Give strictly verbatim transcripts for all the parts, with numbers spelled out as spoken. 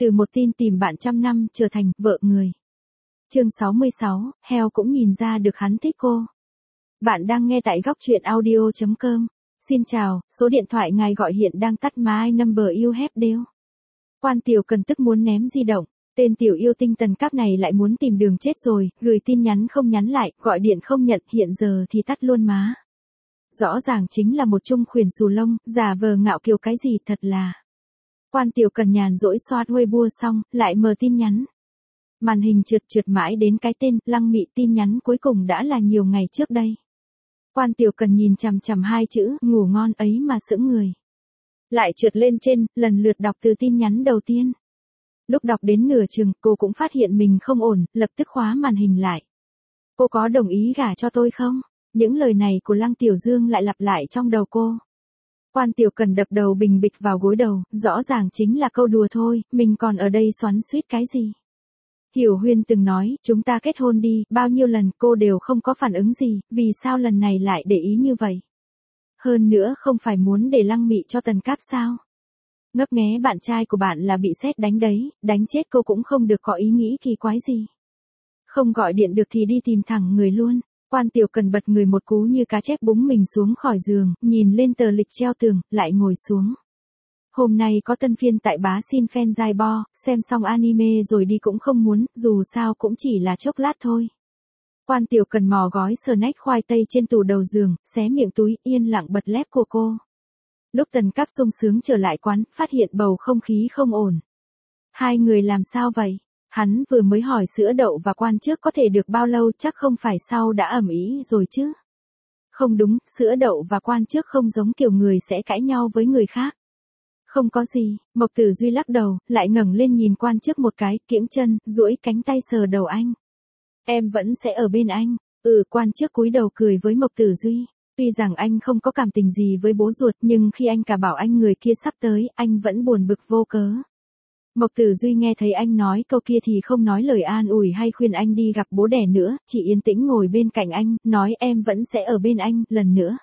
Từ một tin tìm bạn trăm năm trở thành vợ người. Chương sáu mươi sáu, heo cũng nhìn ra được hắn thích cô. Bạn đang nghe tại góc truyện audio chấm com. Xin chào, số điện thoại ngài gọi hiện đang tắt my number you have dialed. Quan Tiểu Cần tức muốn ném di động. Tên tiểu yêu tinh tần cáp này lại muốn tìm đường chết rồi, gửi tin nhắn không nhắn lại, gọi điện không nhận, hiện giờ thì tắt luôn má. Rõ ràng chính là một trung khuyển xù lông, giả vờ ngạo kiều cái gì thật là. Quan Tiểu Cần nhàn rỗi xoa Weibo xong, lại mở tin nhắn. Màn hình trượt trượt mãi đến cái tên Lăng Mị, tin nhắn cuối cùng đã là nhiều ngày trước đây. Quan Tiểu Cần nhìn chằm chằm hai chữ ngủ ngon ấy mà sững người. Lại trượt lên trên, lần lượt đọc từ tin nhắn đầu tiên. Lúc đọc đến nửa chừng, cô cũng phát hiện mình không ổn, lập tức khóa màn hình lại. Cô có đồng ý gả cho tôi không? Những lời này của Lăng Tiểu Dương lại lặp lại trong đầu cô. Quan Tiểu Cần đập đầu bình bịch vào gối đầu, rõ ràng chính là câu đùa thôi, mình còn ở đây xoắn xuýt cái gì. Hiểu Huyên từng nói, chúng ta kết hôn đi, bao nhiêu lần cô đều không có phản ứng gì, vì sao lần này lại để ý như vậy? Hơn nữa không phải muốn để Lăng Mị cho Tần Cáp sao? Ngấp nghé bạn trai của bạn là bị sét đánh đấy, đánh chết cô cũng không được có ý nghĩ kỳ quái gì. Không gọi điện được thì đi tìm thẳng người luôn. Quan Tiểu Cần bật người một cú như cá chép búng mình xuống khỏi giường, nhìn lên tờ lịch treo tường, lại ngồi xuống. Hôm nay có tân phiên tại bá xin fan giai bo, xem xong anime rồi đi cũng không muốn, dù sao cũng chỉ là chốc lát thôi. Quan Tiểu Cần mò gói snack khoai tây trên tủ đầu giường, xé miệng túi, yên lặng bật lép của cô. Lúc Tần Cáp sung sướng trở lại quán, phát hiện bầu không khí không ổn. Hai người làm sao vậy? Hắn vừa mới hỏi sữa đậu và Quan trước có thể được bao lâu, chắc không phải sau đã ầm ĩ rồi chứ? Không đúng, sữa đậu và Quan trước không giống kiểu người sẽ cãi nhau với người khác. Không có gì, Mộc Tử Duy lắc đầu, lại ngẩng lên nhìn Quan trước một cái, kiễng chân, duỗi cánh tay sờ đầu anh. Em vẫn sẽ ở bên anh. Ừ, Quan trước cúi đầu cười với Mộc Tử Duy. Tuy rằng anh không có cảm tình gì với bố ruột, nhưng khi anh cả bảo anh người kia sắp tới, anh vẫn buồn bực vô cớ. Mộc Tử Duy nghe thấy anh nói câu kia thì không nói lời an ủi hay khuyên anh đi gặp bố đẻ nữa, chỉ yên tĩnh ngồi bên cạnh anh, nói em vẫn sẽ ở bên anh, lần nữa.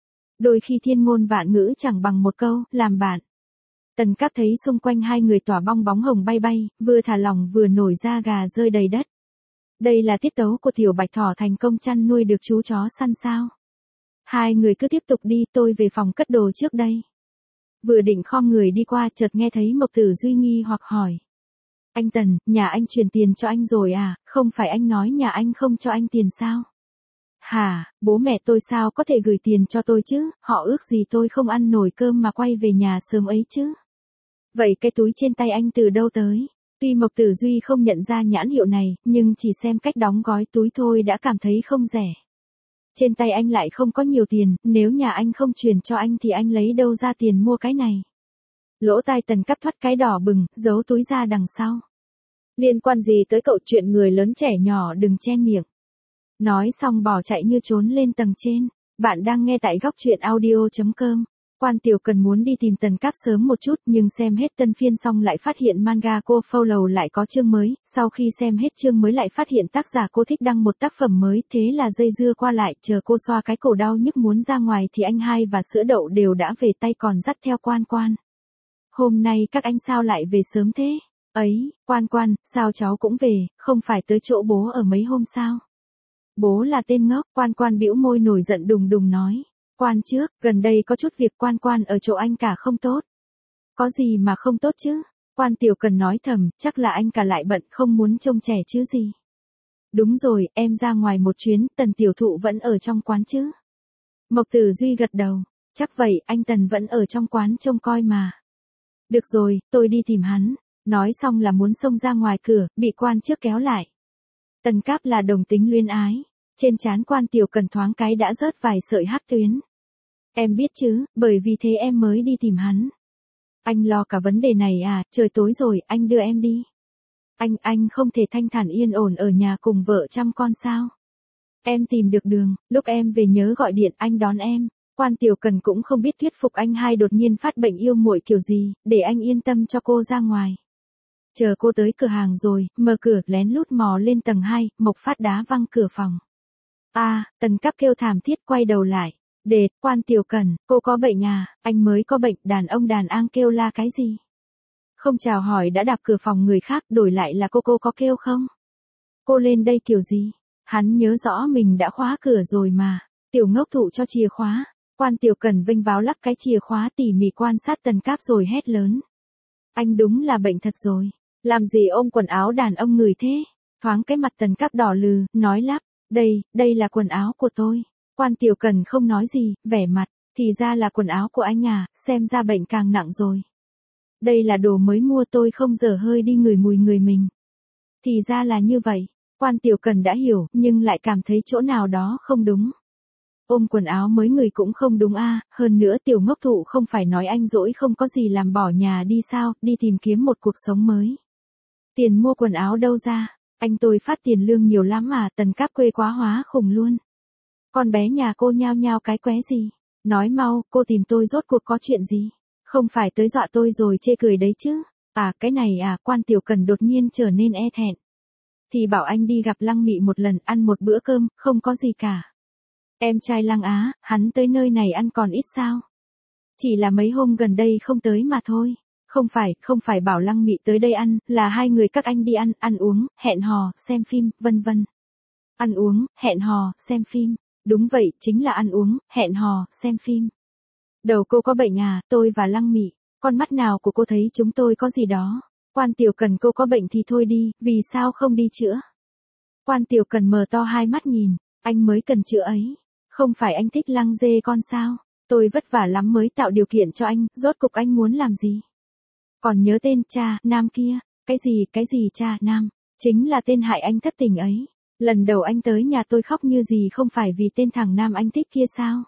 Đôi khi thiên ngôn vạn ngữ chẳng bằng một câu, làm bạn. Tần Cáp thấy xung quanh hai người tỏa bong bóng hồng bay bay, vừa thả lỏng vừa nổi da gà rơi đầy đất. Đây là tiết tấu của tiểu bạch thỏ thành công chăn nuôi được chú chó săn sao. Hai người cứ tiếp tục đi, tôi về phòng cất đồ trước đây. Vừa định khom người đi qua, chợt nghe thấy Mộc Tử Duy nghi hoặc hỏi. Anh Tần, nhà anh chuyển tiền cho anh rồi à, không phải anh nói nhà anh không cho anh tiền sao? Hả, bố mẹ tôi sao có thể gửi tiền cho tôi chứ, họ ước gì tôi không ăn nổi cơm mà quay về nhà sớm ấy chứ. Vậy cái túi trên tay anh từ đâu tới? Tuy Mộc Tử Duy không nhận ra nhãn hiệu này, nhưng chỉ xem cách đóng gói túi thôi đã cảm thấy không rẻ. Trên tay anh lại không có nhiều tiền, nếu nhà anh không chuyển cho anh thì anh lấy đâu ra tiền mua cái này. Lỗ tai Tần Cáp thoát cái đỏ bừng, giấu túi ra đằng sau. Liên quan gì tới cậu, chuyện người lớn trẻ nhỏ đừng chen miệng. Nói xong bỏ chạy như trốn lên tầng trên. Bạn đang nghe tại góc truyện audio chấm com. Quan Tiểu Cần muốn đi tìm Tần Cáp sớm một chút, nhưng xem hết tân phiên xong lại phát hiện manga cô follow lại có chương mới, sau khi xem hết chương mới lại phát hiện tác giả cô thích đăng một tác phẩm mới, thế là dây dưa qua lại, chờ cô xoa cái cổ đau nhức muốn ra ngoài thì anh hai và sữa đậu đều đã về tay còn dắt theo Quan Quan. Hôm nay các anh sao lại về sớm thế? Ấy, Quan Quan, sao cháu cũng về, không phải tới chỗ bố ở mấy hôm sao? Bố là tên ngốc, Quan Quan bĩu môi nổi giận đùng đùng nói. Quan trước, gần đây có chút việc Quan Quan ở chỗ anh cả không tốt. Có gì mà không tốt chứ? Quan Tiểu Cần nói thầm, chắc là anh cả lại bận không muốn trông trẻ chứ gì. Đúng rồi, em ra ngoài một chuyến, Tần tiểu thụ vẫn ở trong quán chứ? Mộc Tử Duy gật đầu, chắc vậy, anh Tần vẫn ở trong quán trông coi mà. Được rồi, tôi đi tìm hắn. Nói xong là muốn xông ra ngoài cửa, bị Quan trước kéo lại. Tần Cáp là đồng tính luyến ái. Trên trán Quan Tiểu Cần thoáng cái đã rớt vài sợi hắc tuyến. Em biết chứ, bởi vì thế em mới đi tìm hắn. Anh lo cả vấn đề này à, trời tối rồi, anh đưa em đi. Anh, anh không thể thanh thản yên ổn ở nhà cùng vợ chăm con sao? Em tìm được đường, lúc em về nhớ gọi điện anh đón em. Quan Tiểu Cần cũng không biết thuyết phục anh hai đột nhiên phát bệnh yêu muội kiểu gì, để anh yên tâm cho cô ra ngoài. Chờ cô tới cửa hàng rồi, mở cửa, lén lút mò lên tầng hai, Mộc Phát đá văng cửa phòng. A, à, Tần Cáp kêu thảm thiết quay đầu lại. Đệt, Quan Tiểu Cần, cô có bệnh à, anh mới có bệnh, đàn ông đàn an kêu la cái gì? Không chào hỏi đã đạp cửa phòng người khác, đổi lại là cô cô có kêu không? Cô lên đây kiểu gì? Hắn nhớ rõ mình đã khóa cửa rồi mà. Tiểu ngốc thụ cho chìa khóa. Quan Tiểu Cần vênh váo lắp cái chìa khóa tỉ mỉ quan sát Tần Cáp rồi hét lớn. Anh đúng là bệnh thật rồi. Làm gì ôm quần áo đàn ông người thế? Thoáng cái mặt Tần Cáp đỏ lừ, nói lắp. Đây, đây là quần áo của tôi. Quan Tiểu Cần không nói gì, vẻ mặt. Thì ra là quần áo của anh à, xem ra bệnh càng nặng rồi. Đây là đồ mới mua, tôi không dở hơi đi ngửi mùi người mình. Thì ra là như vậy. Quan Tiểu Cần đã hiểu, nhưng lại cảm thấy chỗ nào đó không đúng. Ôm quần áo mới người cũng không đúng a, hơn nữa Tiểu ngốc thụ không phải nói anh dỗi không có gì làm bỏ nhà đi sao, đi tìm kiếm một cuộc sống mới. Tiền mua quần áo đâu ra, anh tôi phát tiền lương nhiều lắm mà. Tần Cáp quê quá hóa khủng luôn. Con bé nhà cô nhao nhao cái qué gì, nói mau, cô tìm tôi rốt cuộc có chuyện gì, không phải tới dọa tôi rồi chê cười đấy chứ. À cái này à, Quan Tiểu Cần đột nhiên trở nên e thẹn. Thì bảo anh đi gặp Lăng Mị một lần, ăn một bữa cơm, không có gì cả. Em trai Lăng Á, hắn tới nơi này ăn còn ít sao? Chỉ là mấy hôm gần đây không tới mà thôi. Không phải, không phải bảo Lăng Mị tới đây ăn, là hai người các anh đi ăn, ăn uống, hẹn hò, xem phim, vân vân. Ăn uống, hẹn hò, xem phim. Đúng vậy, chính là ăn uống, hẹn hò, xem phim. Đầu cô có bệnh à, tôi và Lăng Mị, con mắt nào của cô thấy chúng tôi có gì đó. Quan Tiểu Cần cô có bệnh thì thôi đi, vì sao không đi chữa? Quan Tiểu Cần mở to hai mắt nhìn, anh mới cần chữa ấy. Không phải anh thích Lăng dê con sao? Tôi vất vả lắm mới tạo điều kiện cho anh, rốt cục anh muốn làm gì? Còn nhớ tên cha, Nam kia, cái gì, cái gì cha, Nam, chính là tên hại anh thất tình ấy. Lần đầu anh tới nhà tôi khóc như gì không phải vì tên thằng Nam anh thích kia sao?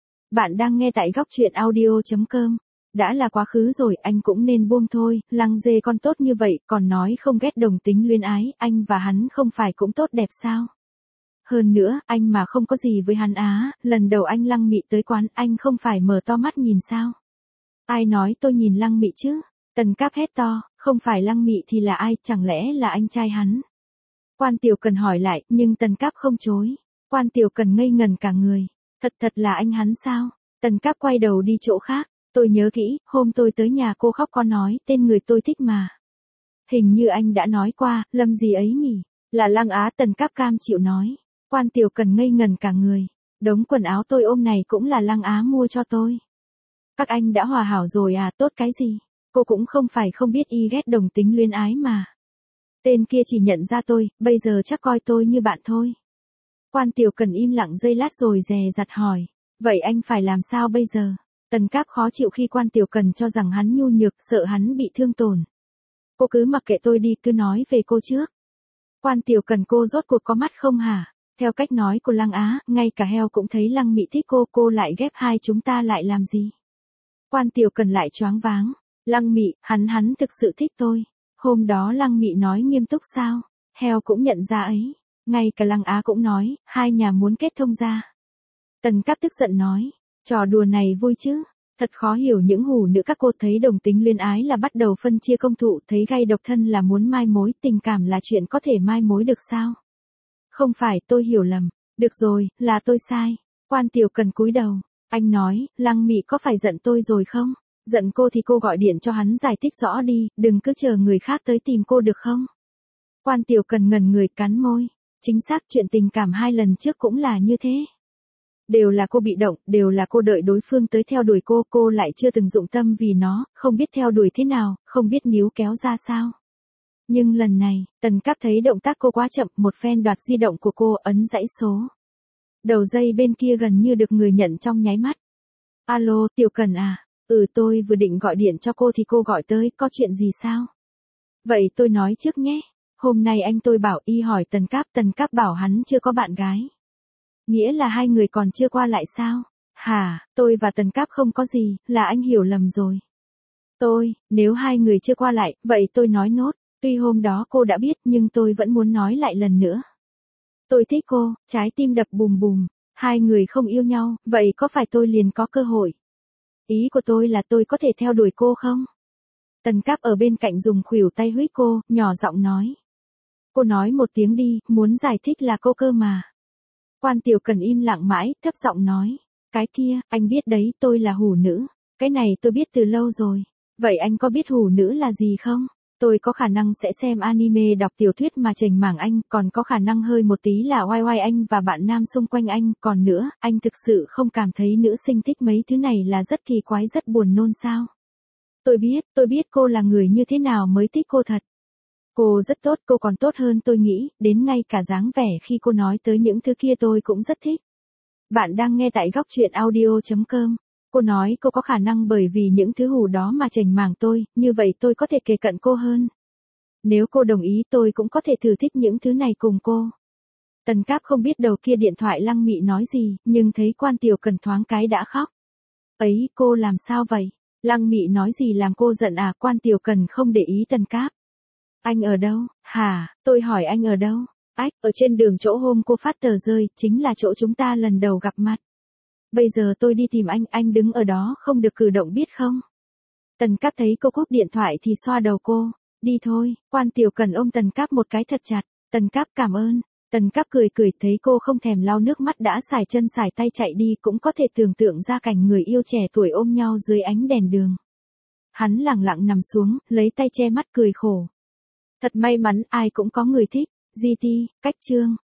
Bạn đang nghe tại góc truyện audio chấm com. Đã là quá khứ rồi, anh cũng nên buông thôi. Lăng dê con tốt như vậy, còn nói không ghét đồng tính luyến ái, anh và hắn không phải cũng tốt đẹp sao? Hơn nữa, anh mà không có gì với hắn á, lần đầu anh Lăng Mị tới quán, anh không phải mở to mắt nhìn sao? Ai nói tôi nhìn Lăng Mị chứ? Tần Cáp hét to, không phải Lăng Mị thì là ai, chẳng lẽ là anh trai hắn? Quan Tiểu Cần hỏi lại, nhưng Tần Cáp không chối. Quan Tiểu Cần ngây ngần cả người. Thật thật là anh hắn sao? Tần Cáp quay đầu đi chỗ khác. Tôi nhớ kỹ, hôm tôi tới nhà cô khóc có nói tên người tôi thích mà. Hình như anh đã nói qua, Lâm gì ấy nhỉ? Là Lăng Á. Tần Cáp cam chịu nói. Quan Tiểu Cần ngây ngần cả người. Đống quần áo tôi ôm này cũng là Lăng Á mua cho tôi. Các anh đã hòa hảo rồi à, tốt cái gì? Cô cũng không phải không biết y ghét đồng tính luyến ái mà. Tên kia chỉ nhận ra tôi, bây giờ chắc coi tôi như bạn thôi. Quan Tiểu Cần im lặng giây lát rồi dè dặt hỏi. Vậy anh phải làm sao bây giờ? Tần Cáp khó chịu khi Quan Tiểu Cần cho rằng hắn nhu nhược, sợ hắn bị thương tổn. Cô cứ mặc kệ tôi đi, cứ nói về cô trước. Quan Tiểu Cần cô rốt cuộc có mắt không hả? Theo cách nói của Lăng Á, ngay cả heo cũng thấy Lăng Mị thích cô, cô lại ghép hai chúng ta lại làm gì? Quan Tiểu Cần lại choáng váng. Lăng Mị, hắn hắn thực sự thích tôi. Hôm đó Lăng Mị nói nghiêm túc sao? Heo cũng nhận ra ấy. Ngay cả Lăng Á cũng nói, hai nhà muốn kết thông ra. Tần Cáp tức giận nói, trò đùa này vui chứ? Thật khó hiểu những hủ nữ các cô thấy đồng tính luyến ái là bắt đầu phân chia công thụ, thấy gay độc thân là muốn mai mối, tình cảm là chuyện có thể mai mối được sao? Không phải, tôi hiểu lầm. Được rồi, là tôi sai. Quan Tiểu Cần cúi đầu. Anh nói, Lăng Mị có phải giận tôi rồi không? Giận cô thì cô gọi điện cho hắn giải thích rõ đi, đừng cứ chờ người khác tới tìm cô được không? Quan Tiểu Cần ngẩn người cắn môi. Chính xác, chuyện tình cảm hai lần trước cũng là như thế. Đều là cô bị động, đều là cô đợi đối phương tới theo đuổi cô, cô lại chưa từng dụng tâm vì nó, không biết theo đuổi thế nào, không biết níu kéo ra sao. Nhưng lần này, Tần Cáp thấy động tác cô quá chậm, một phen đoạt di động của cô, ấn dãy số. Đầu dây bên kia gần như được người nhận trong nháy mắt. Alo, Tiểu Cần à? Ừ, tôi vừa định gọi điện cho cô thì cô gọi tới, có chuyện gì sao? Vậy tôi nói trước nhé. Hôm nay anh tôi bảo y hỏi Tần Cáp, Tần Cáp bảo hắn chưa có bạn gái. Nghĩa là hai người còn chưa qua lại sao? Hả, tôi và Tần Cáp không có gì, là anh hiểu lầm rồi. Tôi, nếu hai người chưa qua lại, vậy tôi nói nốt. Tuy hôm đó cô đã biết nhưng tôi vẫn muốn nói lại lần nữa. Tôi thích cô, trái tim đập bùm bùm. Hai người không yêu nhau, vậy có phải tôi liền có cơ hội? Ý của tôi là tôi có thể theo đuổi cô không? Tần Cáp ở bên cạnh dùng khuỷu tay huýt cô, nhỏ giọng nói. Cô nói một tiếng đi, muốn giải thích là cô cơ mà. Quan Tiểu Cần im lặng mãi, thấp giọng nói. Cái kia, anh biết đấy, tôi là hủ nữ. Cái này tôi biết từ lâu rồi. Vậy anh có biết hủ nữ là gì không? Tôi có khả năng sẽ xem anime đọc tiểu thuyết mà chềnh mảng anh, còn có khả năng hơi một tí là oai oai anh và bạn nam xung quanh anh, còn nữa, anh thực sự không cảm thấy nữ sinh thích mấy thứ này là rất kỳ quái rất buồn nôn sao? Tôi biết, tôi biết cô là người như thế nào mới thích cô thật. Cô rất tốt, cô còn tốt hơn tôi nghĩ, đến ngay cả dáng vẻ khi cô nói tới những thứ kia tôi cũng rất thích. Bạn đang nghe tại góc truyện audio chấm com. Cô nói cô có khả năng bởi vì những thứ hù đó mà chềnh mảng tôi, như vậy tôi có thể kề cận cô hơn. Nếu cô đồng ý tôi cũng có thể thử thích những thứ này cùng cô. Tần Cáp không biết đầu kia điện thoại Lăng Mị nói gì, nhưng thấy Quan Tiểu Cần thoáng cái đã khóc. Ấy, cô làm sao vậy? Lăng Mị nói gì làm cô giận à? Quan Tiểu Cần không để ý Tần Cáp. Anh ở đâu? Hả, tôi hỏi anh ở đâu? Ách, ở trên đường chỗ hôm cô phát tờ rơi, chính là chỗ chúng ta lần đầu gặp mặt. Bây giờ tôi đi tìm anh, anh đứng ở đó không được cử động biết không? Tần Cáp thấy cô cúp điện thoại thì xoa đầu cô. Đi thôi, Quan Tiểu Cần ôm Tần Cáp một cái thật chặt. Tần Cáp cảm ơn. Tần Cáp cười cười thấy cô không thèm lau nước mắt đã xài chân xài tay chạy đi cũng có thể tưởng tượng ra cảnh người yêu trẻ tuổi ôm nhau dưới ánh đèn đường. Hắn lẳng lặng nằm xuống, lấy tay che mắt cười khổ. Thật may mắn ai cũng có người thích. giê tê, cách chương.